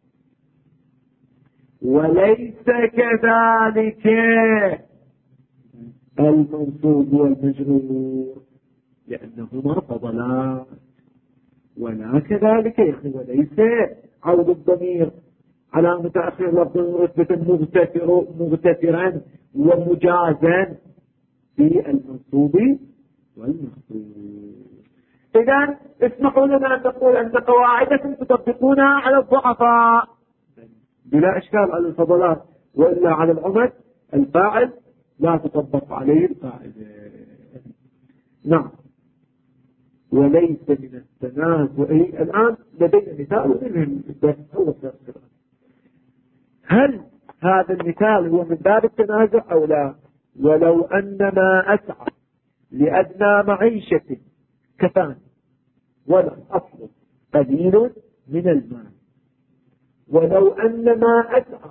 وليس كذلك المنصوب والمجرور لأنهما فضلات، ولا كذلك يعني وليس عود الضمير على متأخر لفظ ورتبة مغتفرا ومجازا في المنصوب والمخصوص. إذن اسمحوا لنا أن نقول أن قواعدكم تطبقونها على الضعفاء بلا إشكال على الفضلات، وإلا على العمد الفاعل لا تطبق عليه القاعدة. نعم. وليس من التنازع. الآن لدينا مثال هل هذا المثال هو من باب التنازع أو لا؟ ولو أن ما أسعى لأدنى معيشة كفان ولم أطلب قليل من المال. ولو أن ما أسعى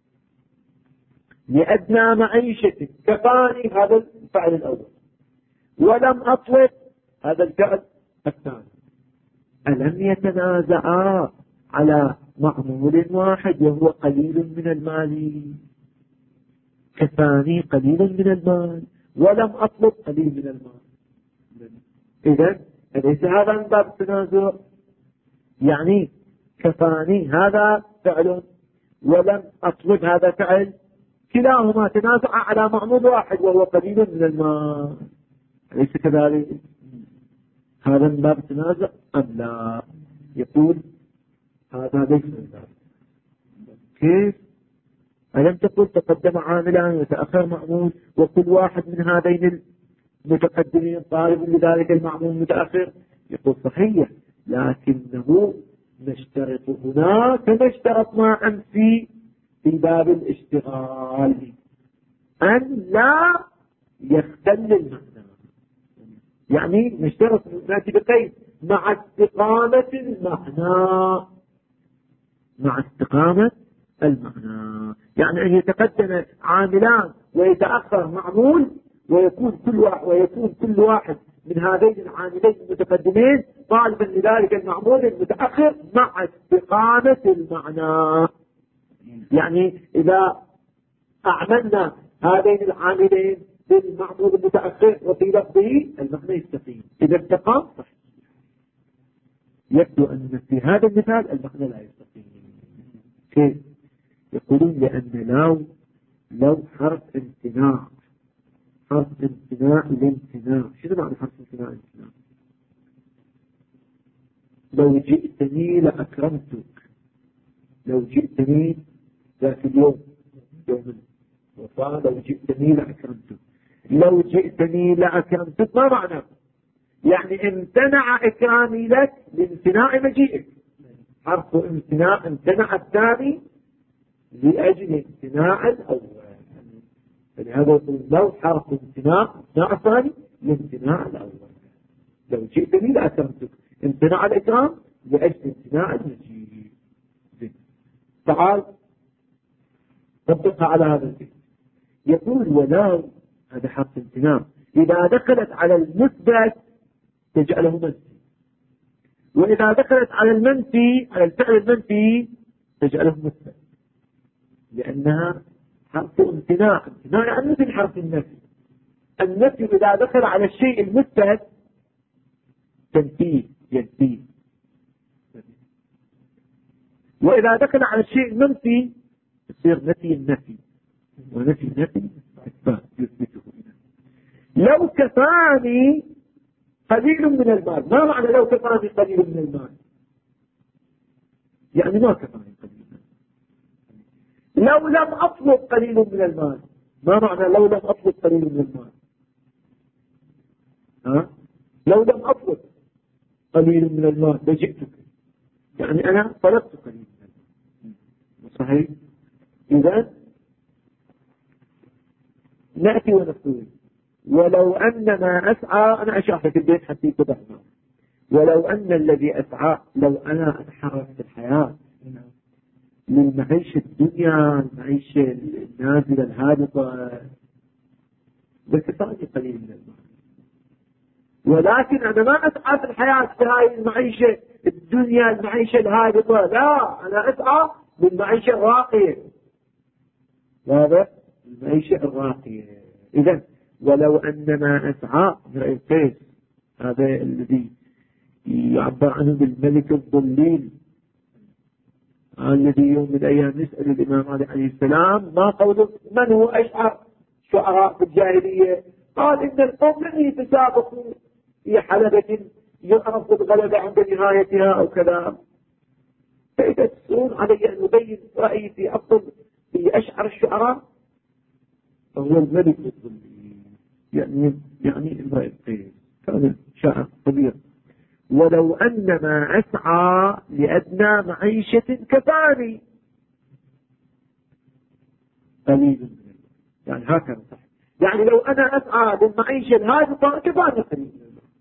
لأدنى معيشة كفاني، هذا الفعل الأول، ولم أطلب، هذا الفعل الثاني. ألم يتنازعا على معمول واحد وهو قليل من المال؟ كفاني قليل من المال ولم أطلب قليل من المال. إذن أليس هذا من باب التنازع؟ يعني كفاني هذا فعل ولم أطلب هذا فعل، كلاهما تنازع على معمول واحد وهو قليل من المال، أليس كذلك؟ هذا من باب التنازع أم لا؟ يقول هذا ليس من باب. كيف؟ ألم تقل تقدم عاملان وتأخر معمول وكل واحد من هذين المتقدمين طالب لذلك المعمول متأخر؟ يقول صحيح، لكنه نشترط هنا كما اشترطنا أمس في باب الاشتغال أن لا يختل المعنى. يعني نشترط نأتي بقيد مع استقامة المعنى، مع استقامة المعنى، يعني أن يتقدم عاملان ويتأخر معمول ويكون كل واحد من هذين العاملين المتقدمين طالبا لذلك المعمول المتأخر مع استقامة المعنى. يعني إذا أعملنا هذين العاملين بالمعمول المتأخر وفي لفظه المعنى يستقيم، إذا استقام صحيح. يبدو أن في هذا المثال المعنى لا يستقيم. كيف؟ يقولون لأن لو حرف امتناع، حرف امتناع الامتناع. شنو معنى حرف امتناع الامتناع؟ لو جئتني لأكرمتك. لو جئتني ذاك اليوم، يوم الوفاة، لو جئتني لأكرمتك. لو جئتني لأكرمتك ما معنى؟ يعني امتنع إكرامي لك لامتناع مجيئك. حرف امتناع، امتنع الثاني لأجل امتناع الأول. فلهذا يقول لو حرف امتناع، امتناع الثاني لامتناع الأول. لو جئتني لأكرمتك، امتناع الإكرام لأجل امتناع المجيء. تعال طبقها على هذا البيت. يقول ولو، هذا حرف امتناع، إذا دخلت على المثبت تجعله منفي، وإذا دخلت على المنفي، على الفعل المنفي، تجعله مثبت، لأنها حرف امتناع. امتناع يعني مثل حرف النفي. النفي إذا دخل على الشيء المثبت تنفيه، ينفيه. وإذا دخل على الشيء المنفي يصير نفي النفي، ونفي النفي إثبات يثبته. لو كفاني قليل من المال، ما معنى لو كفاني قليل من المال؟ يعني ما كفاني قليل من المال. لو لم أطلب قليل من المال، ما معنى لو لم أطلب قليل من المال؟ لو لم أطلب قليل من المال لجئتك، يعني أنا طلبت قليل من المال. صحيح؟ إذا نأتي ونقول ولو أن ما أسعى، أنا أشرح لك البيت حتى يتضح معه. ولو أن الذي أسعى، لو أنا أتحرك في الحياة للمعيشة الدنيا، المعيشة النازلة الهابطة، بكفاني قليل من المال. ولكن أنا ما أسعى في الحياة في هذه المعيشة الدنيا، المعيشة الهابطة، لا، أنا أسعى بالمعيشة الراقية. هذا المعيشة الراقية. إذن ولو أن ما أسعى، رأي القيس هذا الذي يعبر عنه بالملك الضليل، الذي يوم من الأيام يسأل الإمام عليه السلام ما قوله من هو أشعر شعراء في الجاهلية؟ قال إن القوم لن يتسابقوا في حلبة يعرف بالغلبة عند نهايتها أو كذا. فإذا تسألون علي أن أبين رأيي في أفضل في أشعر الشعراء، فهو الملك الضليل، يعني امرئ القيس كان شاعر كبير. ولو أن ما أسعى لأدنى معيشة كفاني قليل، يعني هكذا صح. يعني لو أنا أسعى للمعيشة الهادفة كفاني قليل،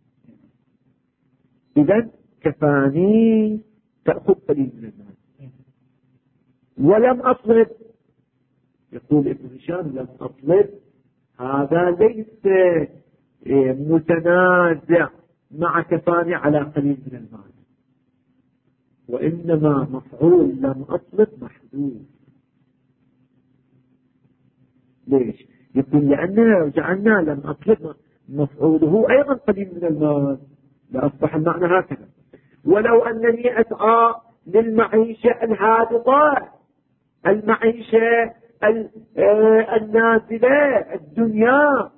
إذن كفاني تأخذ قليل من المال. ولم أطلب، يقول ابن هشام لم أطلب، هذا ليس متنازع مع كفاني على قليل من المال، وإنما مفعول لم أطلب محذوف. ليش؟ يقول لأننا لو جعلنا لم أطلب مفعوله أيضا قليل من المال لأصبح المعنى هكذا. ولو أنني أسعى للمعيشة الهابطة، المعيشة النازلة الدنيا،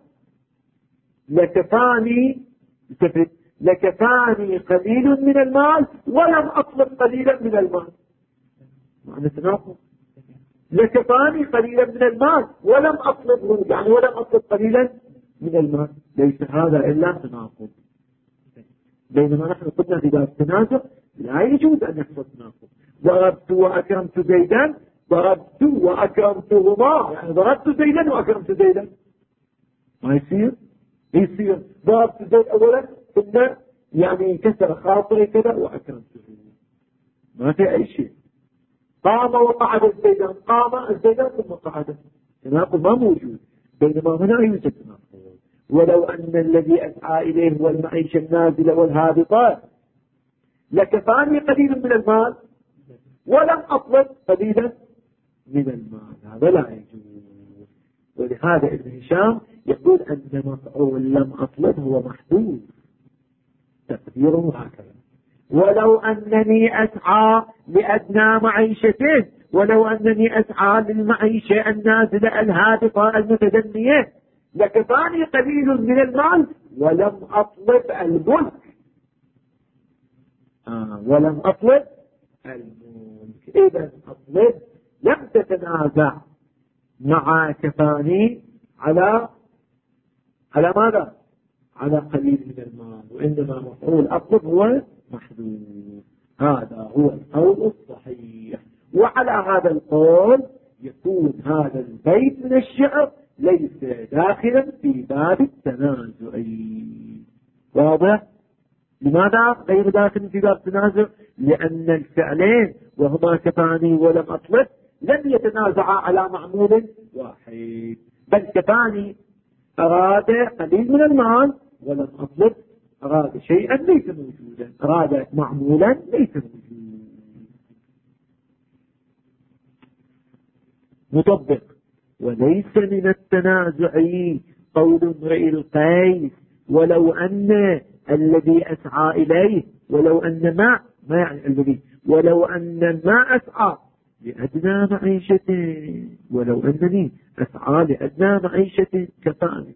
لكفاني قليل من المال ولم أطلب قليلا من المال. معنى تناقض. لكفاني قليلا من المال ولم أطلب، يعني ولم أطلب قليلا من المال، ليس هذا إلا تناقض. بينما نحن قلنا في باب التنازع لا يجوز أن يحصل تناقض. ضربت وأكرمت زيدا، ضربت وأكرمتهما، يعني ضربت زيدا وأكرمت زيدا، ما يصير ضربت زيد أولا ثم يعني كسر خاطري كذا وأكرمته، ما في أي شيء. قام وقعد الزيدان، قام الزيدان ثم قعد، تناقض ما موجود. بينما هنا يوجد تناقض. ولو أن الذي أسعى إليه هو المعيشة النازلة والهابطة لكفاني قليل من المال ولم أطلب قليلا من المال، هذا لا يجوز. ولهذا ابن هشام يقول أن مفعول لم أطلب هو محذوف، تقديره هكذا. ولو أنني أسعى لأدنى معيشته، ولو أنني أسعى للمعيشة النازلة الهابطة المتدنية لكفاني قليل من المال ولم أطلب الملك. ولم أطلب الملك. إذا أطلب لم تتنازع مع كفاني على ماذا؟ على قليل من المال، وإنما مفعول أطلب هو محذوف. هذا هو القول الصحيح. وعلى هذا القول يكون هذا البيت من الشعر ليس داخلا في باب التنازع. واضح؟ لماذا غير داخل في باب التنازع؟ لأن الفعلين وهما كفاني ولم أطلب لم يتنازعا على معمول واحد، بل كفاني أراد قليل من المال، ولم أطلب أراد شيئا ليس موجودا، أراد معمولا ليس موجودا. مطبق. وليس من التنازع قول امرئ القيس ولو أن الذي أسعى إليه، ولو أن ما يعني الذي، ولو أن ما أسعى لأدنى معيشة، ولو أنني أسعى لأدنى معيشة كفاني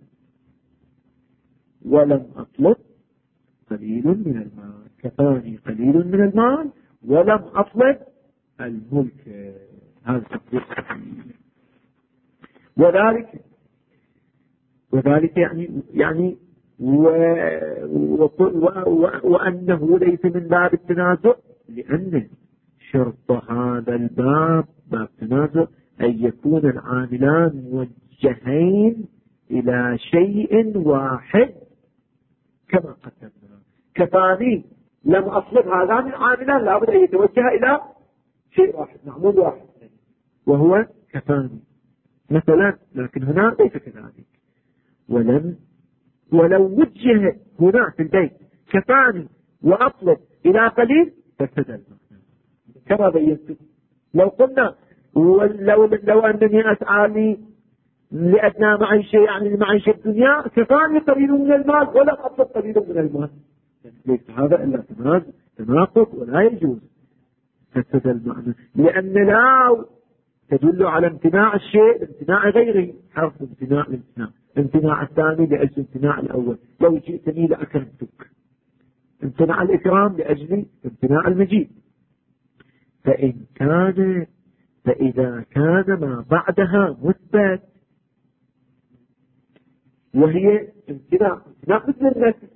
ولم أطلب قليل من المال، كفاني قليل من المال ولم أطلب الملك. هذا تطبيق صحيح. وذلك يعني وأنه ليس من باب التنازع، لأن شرط هذا الباب باب التنازع أن يكون العاملان موجهين إلى شيء واحد كما قدمنا. كفاني لم أطلب هذان العاملان لابد أن يتوجه إلى شيء واحد، معمول واحد، وهو كفاني مثلا. لكن هنا ليس كذلك. ولو وجه هنا في البيت كفاني وأطلب إلى قليل فسد المعنى كما بينت. لو قلنا لو أنني أسعى لي لأدنى معيشة يعني المعيشة الدنيا، كفاني قليل من المال ولم أطلب قليل من المال، ليس هذا إلا تناقض ولا يجوز. فسد المعنى، لأن لا تدل على امتناع الشيء لامتناع غيره، حرف امتناع الثاني لأجل امتناع الأول. لو جئتني لأكرمتك، امتنع الإكرام لأجل امتناع المجيء. فإذا كان ما بعدها مثبت، وهي امتناع مثل النفي،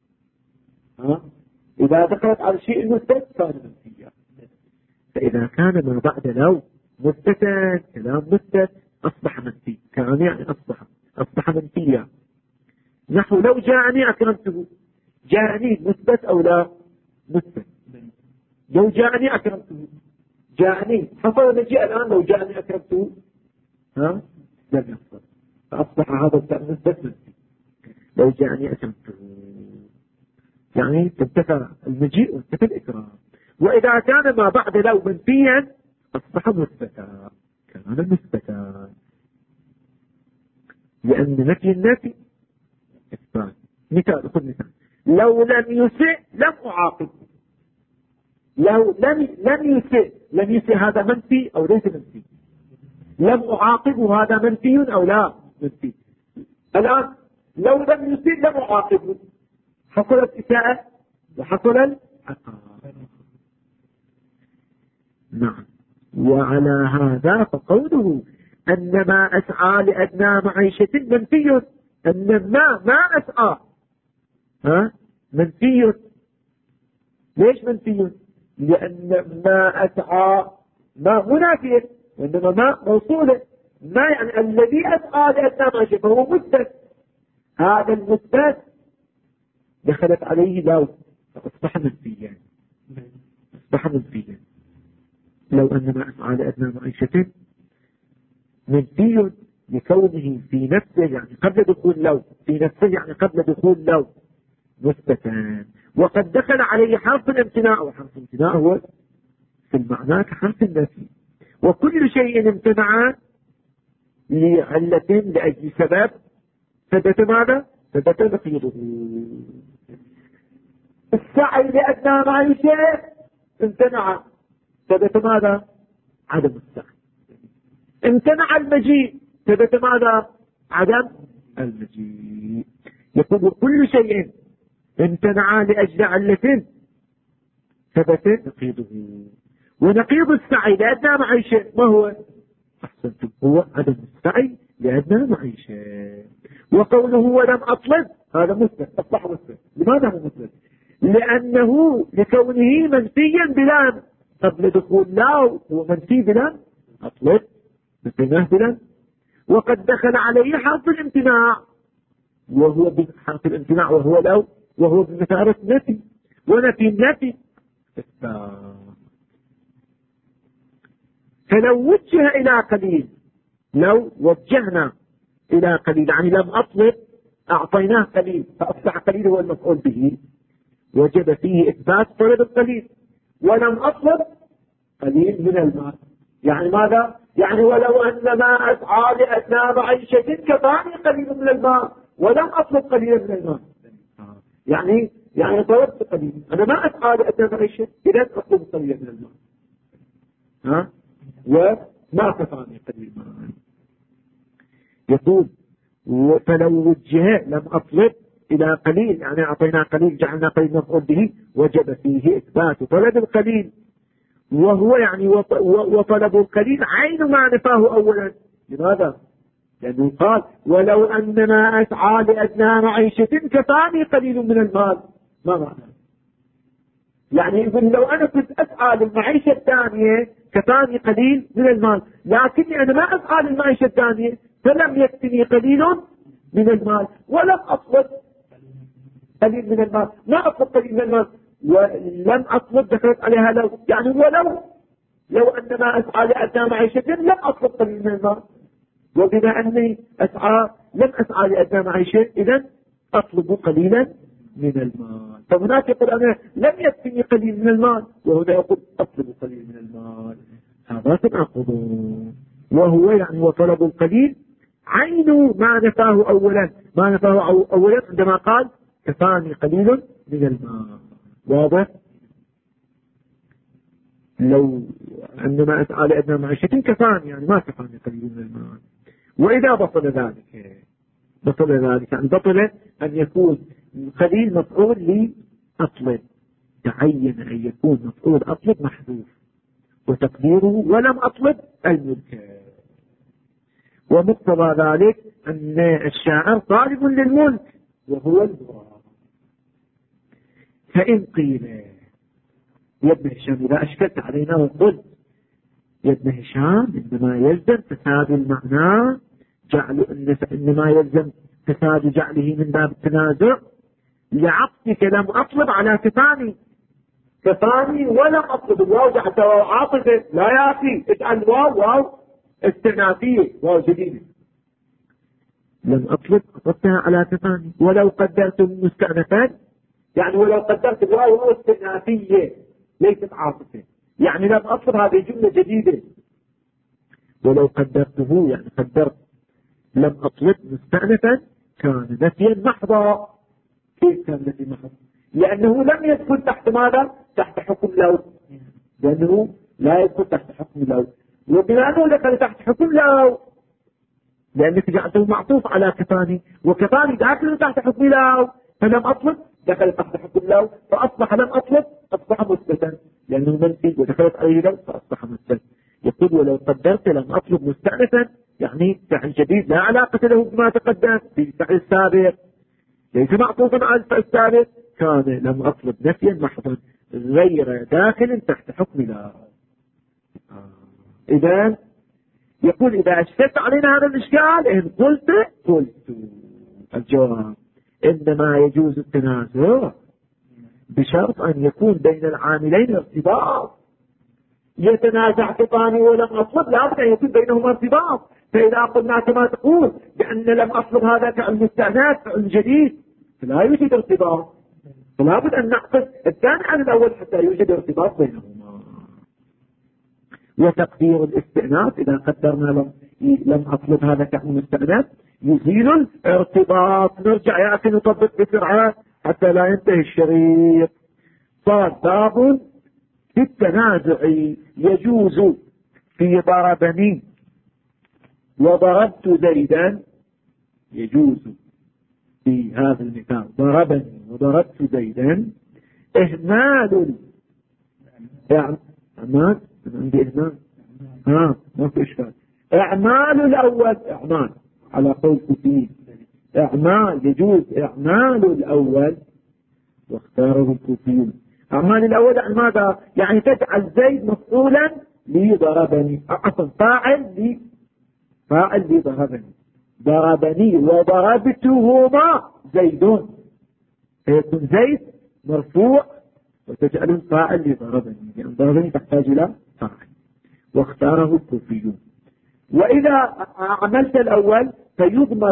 إذا دخلت على شيء المثبت كان منفيا. فإذا كان ما بعد لو مثبتا، كلام مثبت، أصبح منفي. كان يعني أصبح منفيا. نحو لو جاءني أكرمته، جاءني مثبت أو لا؟ مثبت. لو جاءني أكرمته، جاءني حصل مجيء الآن. لو جاءني أكرمته لم يحصل، فأصبح هذا الكلام مثبت منفي. لو جاءني أكرمته يعني تنتفى المجيء وانتفى الإكرام. وإذا كان ما بعد لو منفيا أصبح مثبتا، كان مثبتا، لأن نفي النفي إثبات. مثال، خذ مثال: لو لم يسئ لم أعاقب. لو لم يسئ هذا منفي أو ليس منفي؟ لم أعاقب هذا منفي أو لا منفي؟ الآن لو لم يسئ لم أعاقب، حصلت إساءة وحصل العقاب. نعم. وعلى هذا فقوله أن ما أسعى لأدنى معيشة منفي. أن ما أسعى منفي. ليش منفي؟ لأن ما أسعى ما منافية، وإنما ما موصولة. ما يعني الذي أسعى لأدنى معيشة فهو مثبت. هذا المثبت دخلت عليه لو، فأصبح منفيا. لو أن ما أسعى لأدنى معيشة منفي لكونه في نفسه يعني قبل دخول لو، في نفسه يعني قبل دخول لو مثبتا، وقد دخل عليه حرف الامتناع، وحرف الامتناع هو في المعنى كحرف النفي. وكل شيء امتنع لعلة لأجل سبب ثبت ماذا؟ ثبت نقيضه. السعي لأدنى معيشة امتنع، ثبت ماذا؟ عدم السعي. امتنع المجيء، ثبت ماذا؟ عدم المجيء. يقول كل شيء امتنع لأجل علة ثبت نقيضه. ونقيض السعي لأدنى معيشة ما هو؟ أحسنتم، هو عدم السعي لأدنى معيشة. وقوله ولم أطلب هذا مثبت، أصبح مثبت. لماذا هو مثبت؟ لأنه لكونه منفيا بلام قبل دخول لا، هو منفي بلام أطلب مثل بلام، وقد دخل عليه حرف الامتناع، وهو بحرف الامتناع وهو لو، وهو بمثابة نفي، ونفي النفي. فلو وجه إلى قليل، لو وجهنا إلى قليل يعني لم أطلب أعطيناه قليل فأصبح قليل هو المفعول به، وجب فيه إثبات طلب القليل. ولم أطلب قليل من المال، يعني ماذا؟ يعني ولو أن ما أسعى لأدنى معيشة كفاني قليل من المال ولم أطلب قليلا من المال. يعني طلبت قليل، أنا ما أسعى لأدنى معيشة إذا أطلب قليلا من المال، وما كفاني قليل من المال. يقول فلو وجه لم أطلب إلى قليل، يعني أعطينا قليل جعلنا قليل مفعول به، وجب فيه إثبات طلب القليل، وهو يعني وطلب القليل عين ما نفاه أولا. لماذا؟ لأنه قال ولو أن ما أسعى لأدنى معيشة كفاني قليل من المال. ما معنى؟ يعني يقول لو أنا كنت أسعى للمعيشة الثانية كفاني قليل من المال، لكني أنا ما أسعى للمعيشة الثانية فلم يكفني قليل من المال، ولم أطلب قليل من المال، ما أطلب قليل من المال، ولم أطلب دخلت عليها لو، يعني لو أن ما أسعى لأدنى معيشة لم أطلب قليل من المال، وبما أني لم أسعى لأدنى معيشة إذن أطلب قليلا من المال. فهناك يقول أنا لم يكفني قليل من المال، وهنا يقول أطلب قليل من المال. هذا تناقض. وهو يعني وطلب القليل عين ما نفاه أولا، ما نفاه أولا عندما قال كفاني قليل من المال. واضح؟ لو عندما أسعى لأدنى معيشة كفاني، يعني ما كفاني قليل من المال. وإذا بطل ذلك يعني بطل أن يكون قليل مفعول لأطلب، تعين أن يكون مفعول أطلب محذوف، وتقديره ولم أطلب الملك. ومقتضى ذلك أن الشاعر طالب للملك وهو البراء. فإن قيل يا ابن هشام إذا أشكلت علينا وقلت يا ابن هشام إنما يلزم تساوي المعنى إنما يلزم تساوي جعله من باب التنازع لعطفك لم أطلب على كفاني ولم أطلب. الواو جعلت واو عاطفة، لا يا أخي اجعل واو استئنافية، واو جديدة. لم أطلب أطلبتها على كفاني، ولو قدرت مستأنفا يعني ولو قدرت الواو استئنافية ليست عاطفة، يعني لم أطلب هذه جملة جديدة. ولو قدرته يعني قدرت لم أطلب مستأنفا كان نفيا محضا. كيف كان نفي محض؟ لأنه لم يدخل تحت ماذا؟ تحت حكم لو، لأنه لا يدخل تحت حكم لو، وبما أنه دخل تحت حكم لو لأنك جعلته معطوف على كفاني، وكفاني داخل تحت حكم لو، فلم أطلب دخل تحت حكم لو، فأصبح لم أطلب أصبح مثبتا لأنه منفي ودخلت عليه لو فأصبح مثبت. يقول ولو قدرت لم أطلب مستأنفا يعني فعل جديد لا علاقة له بما تقدم في الفعل السابق، ليس معطوفا على الفعل السابق، كان لم أطلب نفيا محضا غير داخل تحت حكم لا. إذا يقول إذا أشكلت علينا هذا الإشكال إن قلت الجواب إنما يجوز التنازع بشرط أن يكون بين العاملين ارتباط. يتنازع كفاني ولم أطلب لابد أن يكون بينهما ارتباط. فإذا قلنا كما تقول بأن لم أطلب هذا فعل مستأنف فعل جديد فلا يوجد ارتباط، فلابد أن نعقد الثاني عن الأول حتى يوجد ارتباط بينهما. وتقدير الاستئناف إذا قدرنا لم أطلب هذا فعل مستأنف يزيل الارتباط. نرجع يا أخي نطبق بسرعة حتى لا ينتهي الشريط. صار باب في التنازع يجوز في ضربني وضربت زيدا، يجوز في هذا المثال ضربني وضربت زيدا إهمال أعمال عندي إهمال ما في إشكال. إعمال الأول إعمال على قول كثير إعمال يجوز إعمال الأول واختاره الكوفيون. أعمال الأول يعني ماذا؟ يعني تجعل زيد مفعولا لضربني عفوا فاعل لضربني ضربني وضربتهما زيدون فيكون زيد مرفوع وتجعل الفاعل لضربني لأن ضربني تحتاج إلى فاعل واختاره الكوفيون. وإذا عملت الأول فيضمر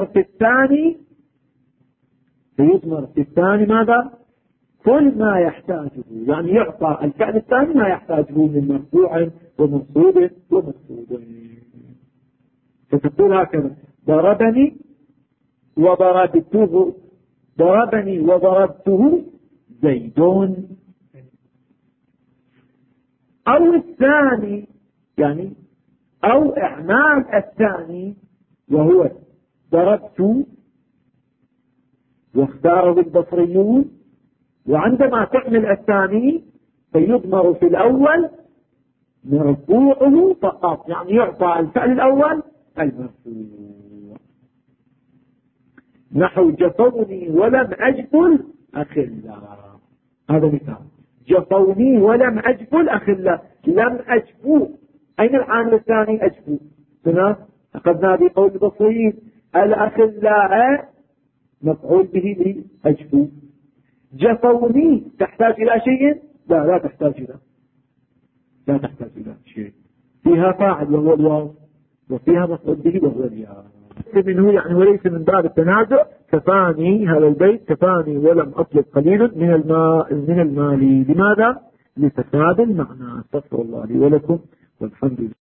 في الثاني ماذا؟ كل ما يحتاجه يعني يعطى الفعل الثاني ما يحتاجه من مرفوع ومنصوب ومنصوب. فتقول هكذا ضربني وضربته زيدون. أو الثاني يعني أو إعمال الثاني وهو ضربت واختاره البصريون. وعندما تعمل الثاني فيضمر في الأول مرفوعه فقط يعني يعطى الفعل الأول المرفوع. نحو جفوني ولم أجفل أخلا هذا مثال. جفوني ولم أجفل أخلا لم أجفو أين العامل الثاني؟ أجفو. هنا أخذنا بقول البصريين الأخلاء مفعول به لأجفو. جفوني تحتاج إلى شيء؟ لا تحتاج إلى شيء. فيها فاعل وهو الواو وفيها مفعول به وهو الياء. منه يعني وليس من باب التنازع. كفاني هذا البيت كفاني ولم أطلب قليلا من المال. لماذا؟ لفساد المعنى. استغفر الله لي ولكم والحمد لله.